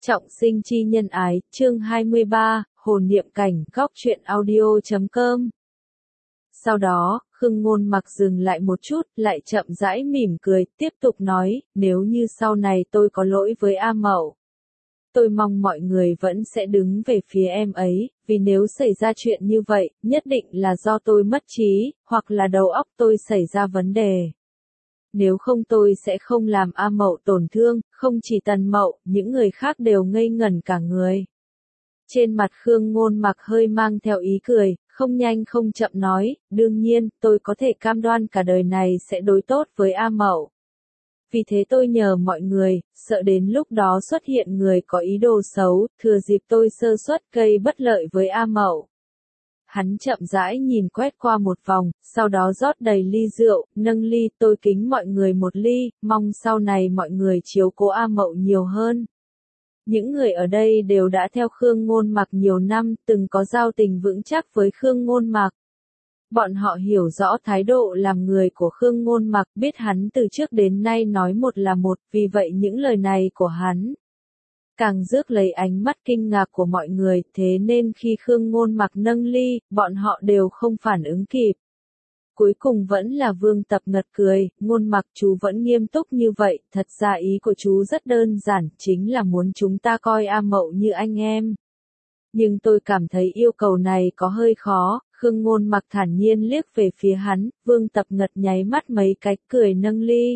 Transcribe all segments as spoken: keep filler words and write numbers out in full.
Trọng sinh chi nhân ái, chương hai mươi ba, hồn niệm cảnh, góc truyện audio chấm com. Sau đó, Khương Ngôn Mặc dừng lại một chút, lại chậm rãi mỉm cười, tiếp tục nói, nếu như sau này tôi có lỗi với A Mậu, tôi mong mọi người vẫn sẽ đứng về phía em ấy, vì nếu xảy ra chuyện như vậy, nhất định là do tôi mất trí, hoặc là đầu óc tôi xảy ra vấn đề. Nếu không tôi sẽ không làm A Mậu tổn thương, không chỉ Tần Mậu, những người khác đều ngây ngẩn cả người. Trên mặt Khương Ngôn Mặc hơi mang theo ý cười, không nhanh không chậm nói, đương nhiên, tôi có thể cam đoan cả đời này sẽ đối tốt với A Mậu. Vì thế tôi nhờ mọi người, sợ đến lúc đó xuất hiện người có ý đồ xấu, thừa dịp tôi sơ suất gây bất lợi với A Mậu. Hắn chậm rãi nhìn quét qua một vòng, sau đó rót đầy ly rượu, nâng ly, tôi kính mọi người một ly, mong sau này mọi người chiếu cố A Mậu nhiều hơn. Những người ở đây đều đã theo Khương Ngôn Mặc nhiều năm, từng có giao tình vững chắc với Khương Ngôn Mặc. Bọn họ hiểu rõ thái độ làm người của Khương Ngôn Mặc, biết hắn từ trước đến nay nói một là một, vì vậy những lời này của hắn càng rước lấy ánh mắt kinh ngạc của mọi người, thế nên khi Khương Ngôn Mặc nâng ly, bọn họ đều không phản ứng kịp. Cuối cùng vẫn là Vương Tập Ngật cười, Ngôn Mặc chú vẫn nghiêm túc như vậy, thật ra ý của chú rất đơn giản, chính là muốn chúng ta coi A Mậu như anh em. Nhưng tôi cảm thấy yêu cầu này có hơi khó, Khương Ngôn Mặc thản nhiên liếc về phía hắn, Vương Tập Ngật nháy mắt mấy cái, cười nâng ly.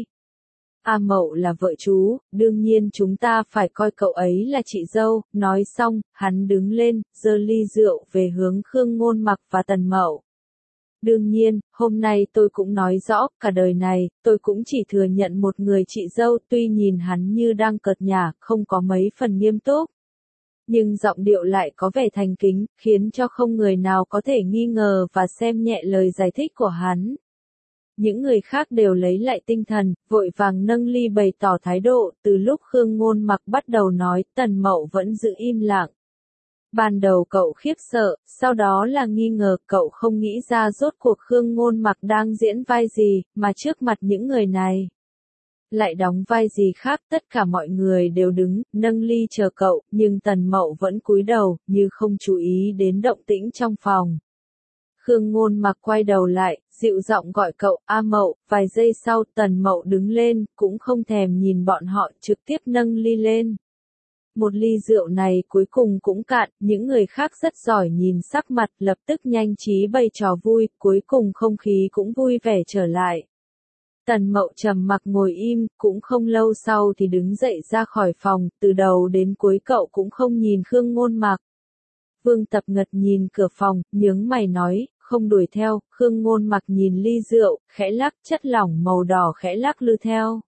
A Mậu là vợ chú, đương nhiên chúng ta phải coi cậu ấy là chị dâu, nói xong, hắn đứng lên, giơ ly rượu về hướng Khương Ngôn Mặc và Tần Mậu. Đương nhiên, hôm nay tôi cũng nói rõ, cả đời này, tôi cũng chỉ thừa nhận một người chị dâu, tuy nhìn hắn như đang cợt nhả, không có mấy phần nghiêm túc. Nhưng giọng điệu lại có vẻ thành kính, khiến cho không người nào có thể nghi ngờ và xem nhẹ lời giải thích của hắn. Những người khác đều lấy lại tinh thần, vội vàng nâng ly bày tỏ thái độ, từ lúc Khương Ngôn Mặc bắt đầu nói, Tần Mậu vẫn giữ im lặng. Ban đầu cậu khiếp sợ, sau đó là nghi ngờ, cậu không nghĩ ra rốt cuộc Khương Ngôn Mặc đang diễn vai gì, mà trước mặt những người này lại đóng vai gì khác, tất cả mọi người đều đứng, nâng ly chờ cậu, nhưng Tần Mậu vẫn cúi đầu, như không chú ý đến động tĩnh trong phòng. Khương Ngôn Mặc quay đầu lại, dịu giọng gọi cậu, A Mậu, vài giây sau Tần Mậu đứng lên, cũng không thèm nhìn bọn họ, trực tiếp nâng ly lên. Một ly rượu này cuối cùng cũng cạn, những người khác rất giỏi nhìn sắc mặt, lập tức nhanh trí bày trò vui, cuối cùng không khí cũng vui vẻ trở lại. Tần Mậu trầm mặc ngồi im, cũng không lâu sau thì đứng dậy ra khỏi phòng, từ đầu đến cuối cậu cũng không nhìn Khương Ngôn Mặc. Vương Tập Ngật nhìn cửa phòng, nhướng mày nói, không đuổi theo, Khương Ngôn Mặc nhìn ly rượu, khẽ lắc, chất lỏng màu đỏ khẽ lắc lư theo.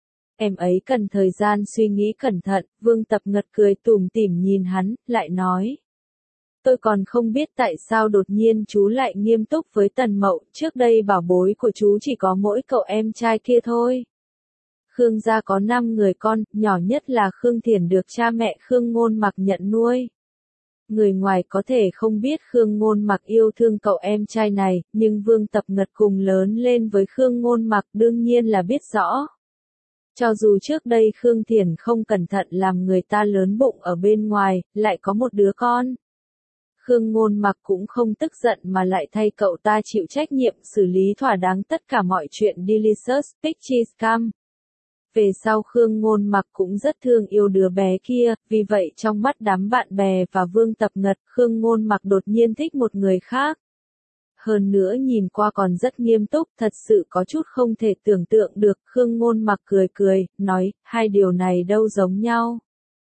Em ấy cần thời gian suy nghĩ cẩn thận, Vương Tập Ngật cười tủm tỉm nhìn hắn, lại nói. Tôi còn không biết tại sao đột nhiên chú lại nghiêm túc với Tần Mậu, trước đây bảo bối của chú chỉ có mỗi cậu em trai kia thôi. Khương gia có năm người con, nhỏ nhất là Khương Thiển được cha mẹ Khương Ngôn Mặc nhận nuôi. Người ngoài có thể không biết Khương Ngôn Mặc yêu thương cậu em trai này, nhưng Vương Tập Ngật cùng lớn lên với Khương Ngôn Mặc đương nhiên là biết rõ. Cho dù trước đây Khương Thiển không cẩn thận làm người ta lớn bụng ở bên ngoài, lại có một đứa con. Khương Ngôn Mặc cũng không tức giận mà lại thay cậu ta chịu trách nhiệm xử lý thỏa đáng tất cả mọi chuyện Delicious Pictures Scam. Về sau Khương Ngôn Mặc cũng rất thương yêu đứa bé kia, vì vậy trong mắt đám bạn bè và Vương Tập Ngật, Khương Ngôn Mặc đột nhiên thích một người khác. Hơn nữa nhìn qua còn rất nghiêm túc, thật sự có chút không thể tưởng tượng được, Khương Ngôn Mặc cười cười, nói, hai điều này đâu giống nhau.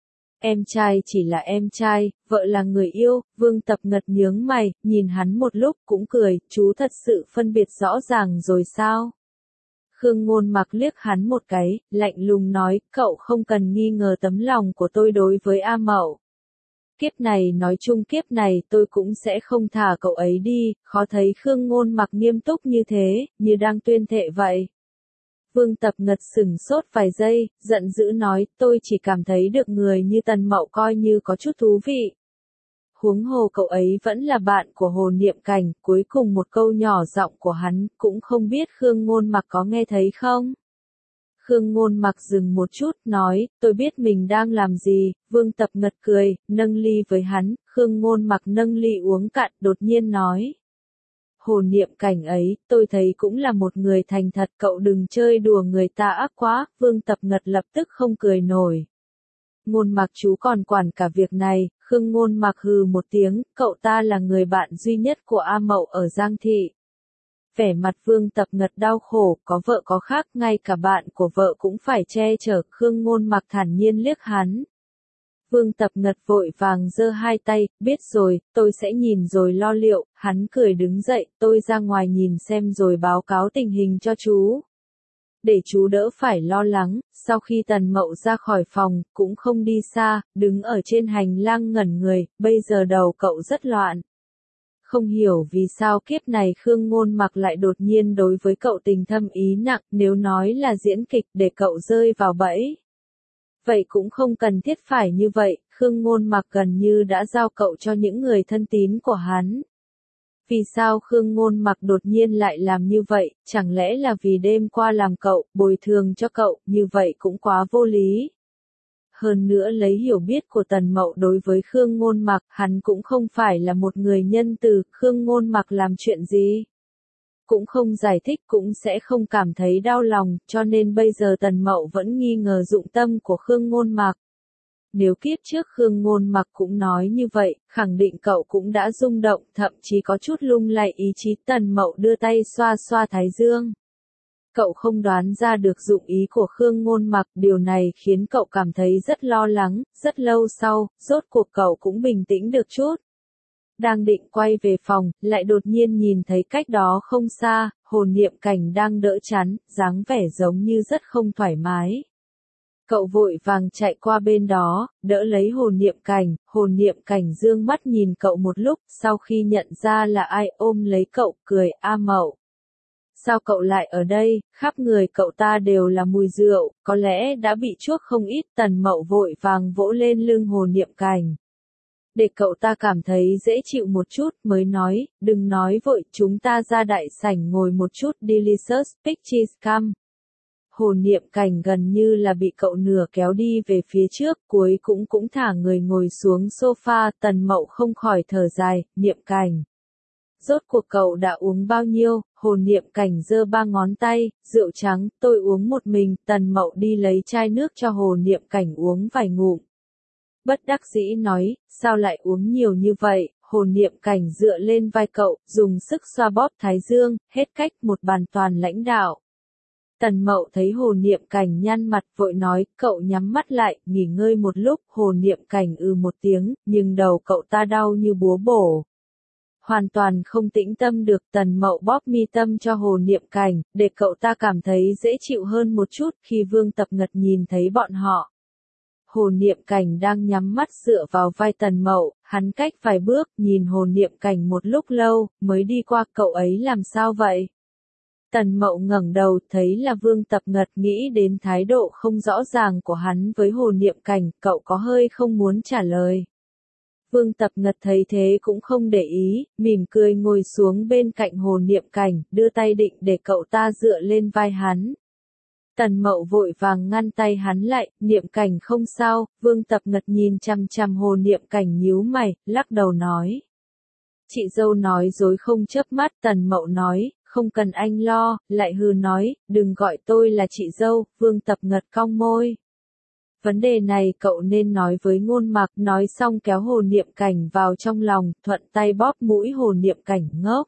Em trai chỉ là em trai, vợ là người yêu, Vương Tập Ngật nhướng mày, nhìn hắn một lúc cũng cười, chú thật sự phân biệt rõ ràng rồi sao? Khương Ngôn Mặc liếc hắn một cái, lạnh lùng nói, cậu không cần nghi ngờ tấm lòng của tôi đối với A Mậu. Kiếp này nói chung kiếp này tôi cũng sẽ không thả cậu ấy đi, khó thấy Khương Ngôn Mặc nghiêm túc như thế, như đang tuyên thệ vậy. Vương Tập Ngật sửng sốt vài giây, giận dữ nói, tôi chỉ cảm thấy được người như Tần Mậu coi như có chút thú vị. Huống hồ cậu ấy vẫn là bạn của Hồ Niệm Cảnh, cuối cùng một câu nhỏ giọng của hắn, cũng không biết Khương Ngôn Mặc có nghe thấy không? Khương Ngôn Mặc dừng một chút, nói, tôi biết mình đang làm gì. Vương Tập Ngật cười, nâng ly với hắn. Khương Ngôn Mặc nâng ly uống cạn, đột nhiên nói. Hồ Niệm Cảnh ấy, tôi thấy cũng là một người thành thật, cậu đừng chơi đùa người ta ác quá. Vương Tập Ngật lập tức không cười nổi. Ngôn Mặc chú còn quản cả việc này. Khương Ngôn Mặc hừ một tiếng, cậu ta là người bạn duy nhất của A Mậu ở Giang Thị. Vẻ mặt Vương Tập Ngật đau khổ, có vợ có khác, ngay cả bạn của vợ cũng phải che chở. Khương Ngôn Mặc thản nhiên liếc hắn. Vương Tập Ngật vội vàng giơ hai tay, biết rồi, tôi sẽ nhìn rồi lo liệu. Hắn cười đứng dậy, tôi ra ngoài nhìn xem rồi báo cáo tình hình cho chú. Để chú đỡ phải lo lắng. Sau khi Tần Mậu ra khỏi phòng, cũng không đi xa, đứng ở trên hành lang ngẩn người, bây giờ đầu cậu rất loạn. Không hiểu vì sao kiếp này Khương Ngôn Mặc lại đột nhiên đối với cậu tình thâm ý nặng, nếu nói là diễn kịch để cậu rơi vào bẫy. Vậy cũng không cần thiết phải như vậy, Khương Ngôn Mặc gần như đã giao cậu cho những người thân tín của hắn. Vì sao Khương Ngôn Mặc đột nhiên lại làm như vậy, chẳng lẽ là vì đêm qua làm cậu, bồi thường cho cậu, như vậy cũng quá vô lý. Hơn nữa lấy hiểu biết của Tần Mậu đối với Khương Ngôn Mặc, hắn cũng không phải là một người nhân từ. Khương Ngôn Mặc làm chuyện gì cũng không giải thích, cũng sẽ không cảm thấy đau lòng, cho nên bây giờ Tần Mậu vẫn nghi ngờ dụng tâm của Khương Ngôn Mặc. Nếu kiếp trước Khương Ngôn Mặc cũng nói như vậy, khẳng định cậu cũng đã rung động, thậm chí có chút lung lay ý chí. Tần Mậu đưa tay xoa xoa thái dương. Cậu không đoán ra được dụng ý của Khương Ngôn Mặc, điều này khiến cậu cảm thấy rất lo lắng. Rất lâu sau, rốt cuộc cậu cũng bình tĩnh được chút. Đang định quay về phòng, lại đột nhiên nhìn thấy cách đó không xa, Hồ Niệm Cảnh đang đỡ chắn, dáng vẻ giống như rất không thoải mái. Cậu vội vàng chạy qua bên đó, đỡ lấy Hồ Niệm Cảnh. Hồ Niệm Cảnh dương mắt nhìn cậu một lúc, sau khi nhận ra là ai, ôm lấy cậu, cười, A Mậu. Sao cậu lại ở đây? Khắp người cậu ta đều là mùi rượu, có lẽ đã bị chuốc không ít. Tần Mậu vội vàng vỗ lên lưng Hồ Niệm Cảnh, để cậu ta cảm thấy dễ chịu một chút, mới nói, đừng nói vội, chúng ta ra đại sảnh ngồi một chút. Delicious Pictures come. Hồ Niệm Cảnh gần như là bị cậu nửa kéo đi về phía trước, cuối cũng cũng thả người ngồi xuống sofa. Tần Mậu không khỏi thở dài, Niệm Cảnh. Rốt cuộc cậu đã uống bao nhiêu? Hồ Niệm Cảnh giơ ba ngón tay, rượu trắng, tôi uống một mình. Tần Mậu đi lấy chai nước cho Hồ Niệm Cảnh uống vài ngụm. Bất đắc dĩ nói, sao lại uống nhiều như vậy? Hồ Niệm Cảnh dựa lên vai cậu, dùng sức xoa bóp thái dương, hết cách, một bàn toàn lãnh đạo. Tần Mậu thấy Hồ Niệm Cảnh nhăn mặt, vội nói, cậu nhắm mắt lại, nghỉ ngơi một lúc. Hồ Niệm Cảnh ừ một tiếng, nhưng đầu cậu ta đau như búa bổ. Hoàn toàn không tĩnh tâm được. Tần Mậu bóp mi tâm cho Hồ Niệm Cảnh, để cậu ta cảm thấy dễ chịu hơn một chút. Khi Vương Tập Ngật nhìn thấy bọn họ, Hồ Niệm Cảnh đang nhắm mắt dựa vào vai Tần Mậu, hắn cách vài bước, nhìn Hồ Niệm Cảnh một lúc lâu, mới đi qua. Cậu ấy làm sao vậy? Tần Mậu ngẩng đầu, thấy là Vương Tập Ngật, nghĩ đến thái độ không rõ ràng của hắn với Hồ Niệm Cảnh, cậu có hơi không muốn trả lời. Vương Tập Ngật thấy thế cũng không để ý, mỉm cười ngồi xuống bên cạnh Hồ Niệm Cảnh, đưa tay định để cậu ta dựa lên vai hắn. Tần Mậu vội vàng ngăn tay hắn lại, Niệm Cảnh không sao. Vương Tập Ngật nhìn chằm chằm Hồ Niệm Cảnh nhíu mày, lắc đầu nói. Chị dâu nói dối không chớp mắt. Tần Mậu nói, không cần anh lo, lại hừ nói, đừng gọi tôi là chị dâu. Vương Tập Ngật cong môi. Vấn đề này cậu nên nói với Ngôn Mặc. Nói xong kéo Hồ Niệm Cảnh vào trong lòng, thuận tay bóp mũi Hồ Niệm Cảnh. Ngốc.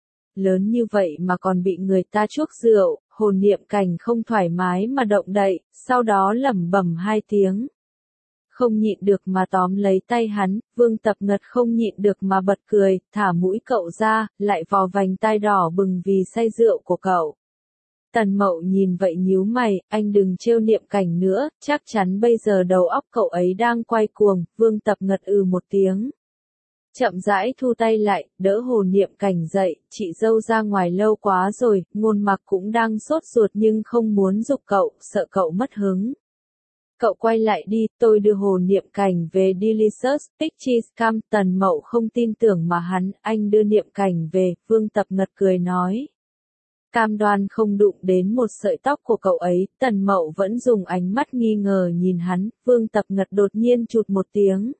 Lớn như vậy mà còn bị người ta chuốc rượu. Hồ Niệm Cảnh không thoải mái mà động đậy, sau đó lẩm bẩm hai tiếng. Không nhịn được mà tóm lấy tay hắn. Vương Tập Ngật không nhịn được mà bật cười, thả mũi cậu ra, lại vò vành tai đỏ bừng vì say rượu của cậu. Tần Mậu nhìn vậy nhíu mày, anh đừng trêu Niệm Cảnh nữa, chắc chắn bây giờ đầu óc cậu ấy đang quay cuồng. Vương Tập Ngật ừ một tiếng. Chậm rãi thu tay lại, đỡ Hồ Niệm Cảnh dậy, chị dâu ra ngoài lâu quá rồi. Ngôn Mặc cũng đang sốt ruột nhưng không muốn giục cậu, sợ cậu mất hứng. Cậu quay lại đi, tôi đưa Hồ Niệm Cảnh về. Delicious Pictures come. Tần Mậu không tin tưởng mà hắn, anh đưa Niệm Cảnh về. Vương Tập Ngật cười nói. Cam đoan không đụng đến một sợi tóc của cậu ấy, Tần Mậu vẫn dùng ánh mắt nghi ngờ nhìn hắn, Vương Tập Ngật đột nhiên chụt một tiếng.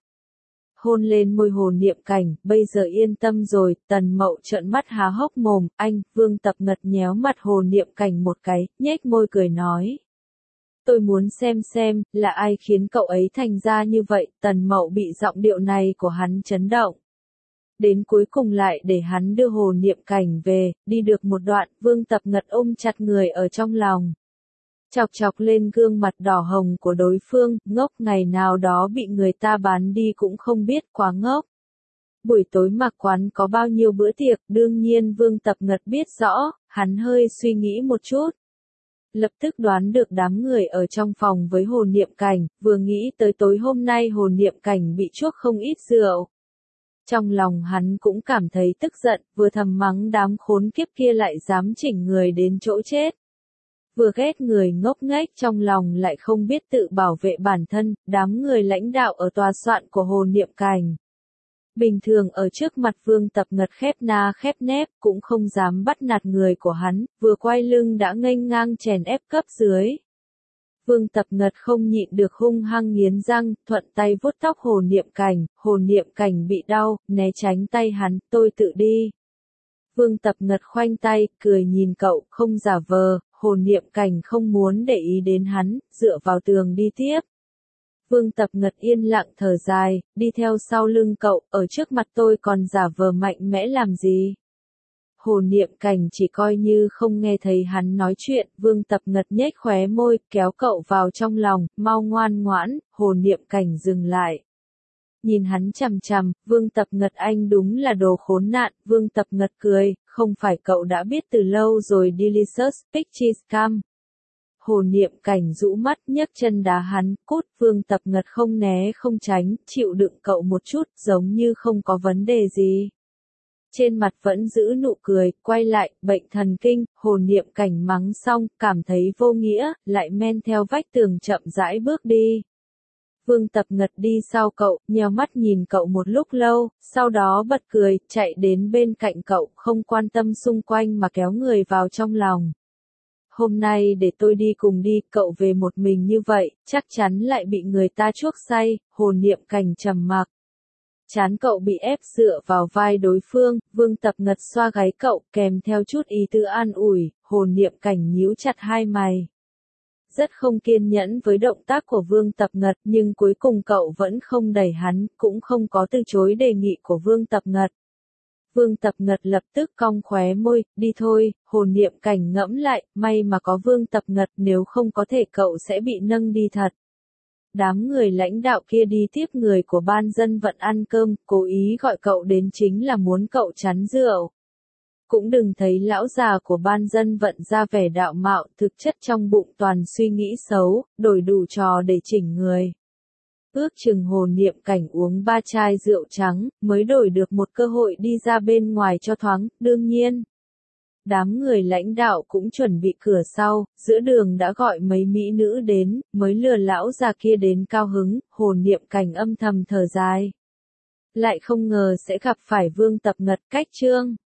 Hôn lên môi Hồ Niệm Cảnh, bây giờ yên tâm rồi, Tần Mậu trợn mắt há hốc mồm, anh, Vương Tập Ngật nhéo mặt Hồ Niệm Cảnh một cái, nhếch môi cười nói. Tôi muốn xem xem, là ai khiến cậu ấy thành ra như vậy, Tần Mậu bị giọng điệu này của hắn chấn động. Đến cuối cùng lại để hắn đưa Hồ Niệm Cảnh về, đi được một đoạn, Vương Tập Ngật ôm chặt người ở trong lòng. Chọc chọc lên gương mặt đỏ hồng của đối phương, ngốc ngày nào đó bị người ta bán đi cũng không biết, quá ngốc. Buổi tối Mạc Quán có bao nhiêu bữa tiệc, đương nhiên Vương Tập Ngật biết rõ, hắn hơi suy nghĩ một chút. Lập tức đoán được đám người ở trong phòng với Hồ Niệm Cảnh, vừa nghĩ tới tối hôm nay Hồ Niệm Cảnh bị chuốc không ít rượu. Trong lòng hắn cũng cảm thấy tức giận, vừa thầm mắng đám khốn kiếp kia lại dám chỉnh người đến chỗ chết. Vừa ghét người ngốc nghếch trong lòng lại không biết tự bảo vệ bản thân, đám người lãnh đạo ở tòa soạn của Hồ Niệm Cảnh. Bình thường ở trước mặt Vương Tập Ngật khép na khép nép cũng không dám bắt nạt người của hắn, vừa quay lưng đã nghênh ngang chèn ép cấp dưới. Vương Tập Ngật không nhịn được hung hăng nghiến răng, thuận tay vuốt tóc Hồ Niệm Cảnh, Hồ Niệm Cảnh bị đau, né tránh tay hắn, tôi tự đi. Vương Tập Ngật khoanh tay, cười nhìn cậu, không giả vờ, Hồ Niệm Cảnh không muốn để ý đến hắn, dựa vào tường đi tiếp. Vương Tập Ngật yên lặng thở dài, đi theo sau lưng cậu, ở trước mặt tôi còn giả vờ mạnh mẽ làm gì? Hồ Niệm Cảnh chỉ coi như không nghe thấy hắn nói chuyện, Vương Tập Ngật nhếch khóe môi, kéo cậu vào trong lòng, mau ngoan ngoãn, Hồ Niệm Cảnh dừng lại. Nhìn hắn chằm chằm, Vương Tập Ngật anh đúng là đồ khốn nạn, Vương Tập Ngật cười, không phải cậu đã biết từ lâu rồi Delicious Pictures Cam. Hồ Niệm Cảnh rũ mắt nhấc chân đá hắn, cút, Vương Tập Ngật không né không tránh, chịu đựng cậu một chút, giống như không có vấn đề gì. Trên mặt vẫn giữ nụ cười, quay lại, bệnh thần kinh, Hồ Niệm Cảnh mắng xong, cảm thấy vô nghĩa, lại men theo vách tường chậm rãi bước đi. Vương Tập Ngật đi sau cậu, nheo mắt nhìn cậu một lúc lâu, sau đó bật cười, chạy đến bên cạnh cậu, không quan tâm xung quanh mà kéo người vào trong lòng. Hôm nay để tôi đi cùng đi, cậu về một mình như vậy, chắc chắn lại bị người ta chuốc say, Hồ Niệm Cảnh trầm mặc. Chán cậu bị ép dựa vào vai đối phương, Vương Tập Ngật xoa gáy cậu, kèm theo chút ý tứ an ủi, Hồ Niệm Cảnh nhíu chặt hai mày. Rất không kiên nhẫn với động tác của Vương Tập Ngật, nhưng cuối cùng cậu vẫn không đẩy hắn, cũng không có từ chối đề nghị của Vương Tập Ngật. Vương Tập Ngật lập tức cong khóe môi, đi thôi, Hồ Niệm Cảnh ngẫm lại, may mà có Vương Tập Ngật, nếu không có thể cậu sẽ bị nâng đi thật. Đám người lãnh đạo kia đi tiếp người của ban dân vận ăn cơm, cố ý gọi cậu đến chính là muốn cậu chắn rượu. Cũng đừng thấy lão già của ban dân vận ra vẻ đạo mạo, thực chất trong bụng toàn suy nghĩ xấu, đổi đủ trò để chỉnh người. Ước chừng Hồ Niệm Cảnh uống ba chai rượu trắng, mới đổi được một cơ hội đi ra bên ngoài cho thoáng, đương nhiên. Đám người lãnh đạo cũng chuẩn bị cửa sau, giữa đường đã gọi mấy mỹ nữ đến, mới lừa lão già kia đến cao hứng, Hồ Niệm Cảnh âm thầm thở dài. Lại không ngờ sẽ gặp phải Vương Tập Ngật, cách chương.